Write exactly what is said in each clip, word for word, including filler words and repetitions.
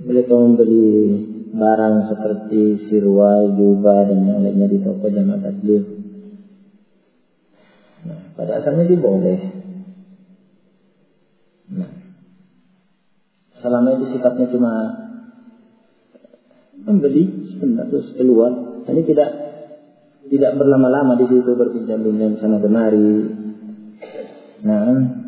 boleh kau membeli barang seperti sirwal, jubah dan yang lainnya di toko jamaah tabligh. Nah, pada asalnya sih boleh. Nah, selama itu sifatnya cuma membeli sebentar terus keluar, ini tidak tidak berlama-lama di situ berbincang-bincang sana kemari. Nah,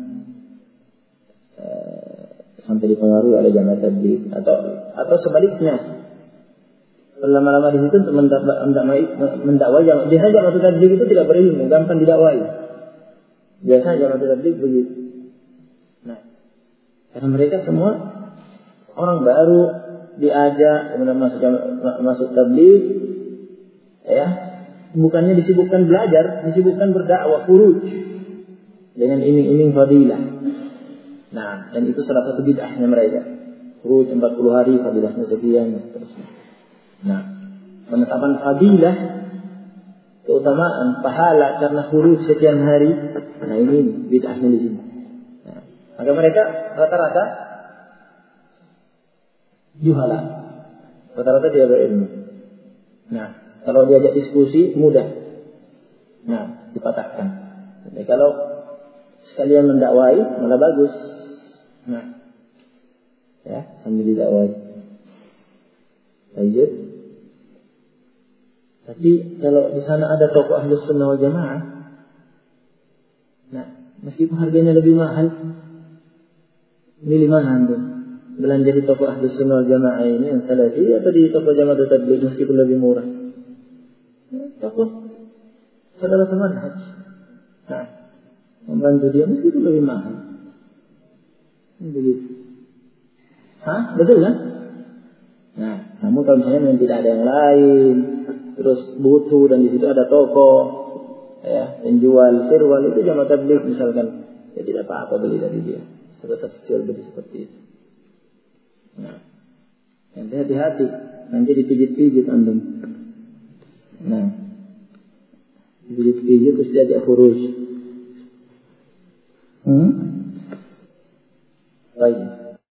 e, sampai dipengaruhi oleh jamaah tabligh atau atau sebaliknya berlama-lama di situ untuk mendakwai jamaah. Biasanya jamaah tabligh itu tidak berilmu, gampang didakwai. Biasanya jamaah tabligh begitu. Nah, karena mereka semua orang baru diajak kemudian masuk masuk tabligh, ya, bukannya disibukkan belajar, disibukkan berdakwah, khuruj dengan iming-iming fadilah. Nah, dan itu salah satu bid'ahnya mereka. Khuruj empat puluh hari, fadilahnya sekian, dan seterusnya. Nah, penetapan fadilah, keutamaan, pahala karena khuruj sekian hari, nah ini bid'ahnya di sini. Nah, maka mereka rata-rata juhala, rata-rata dia berilmu. Nah, kalau diajak diskusi mudah, nah dipatahkan. Jadi kalau sekalian mendakwai malah bagus. Nah, ya sambil didakwai. Baik. Tapi kalau di sana ada tokoh Ahlus Sunnah wal Jamaah, nah meskipun harganya lebih mahal, milih mana antum? Belanja di toko Ahlus Sunnah wal Jamaah ini yang salafi atau di toko Jamaah Tabligh meskipun lebih murah? Toko saudara semanhaj. Nah, membantu dia meskipun lebih mahal. Begitu. Hah? Betul kan? Nah, namun kalau misalnya memang tidak ada yang lain, terus butuh dan di situ ada toko, ya, penjual sirwal itu Jamaah Tabligh misalkan, ya tidak apa-apa beli dari dia. Sebatas jual beli seperti itu. Nah, nanti hati-hati, nanti dipijit-pijit antum. Nah, dipijit-pijit terus diajak khuruj. Hmm?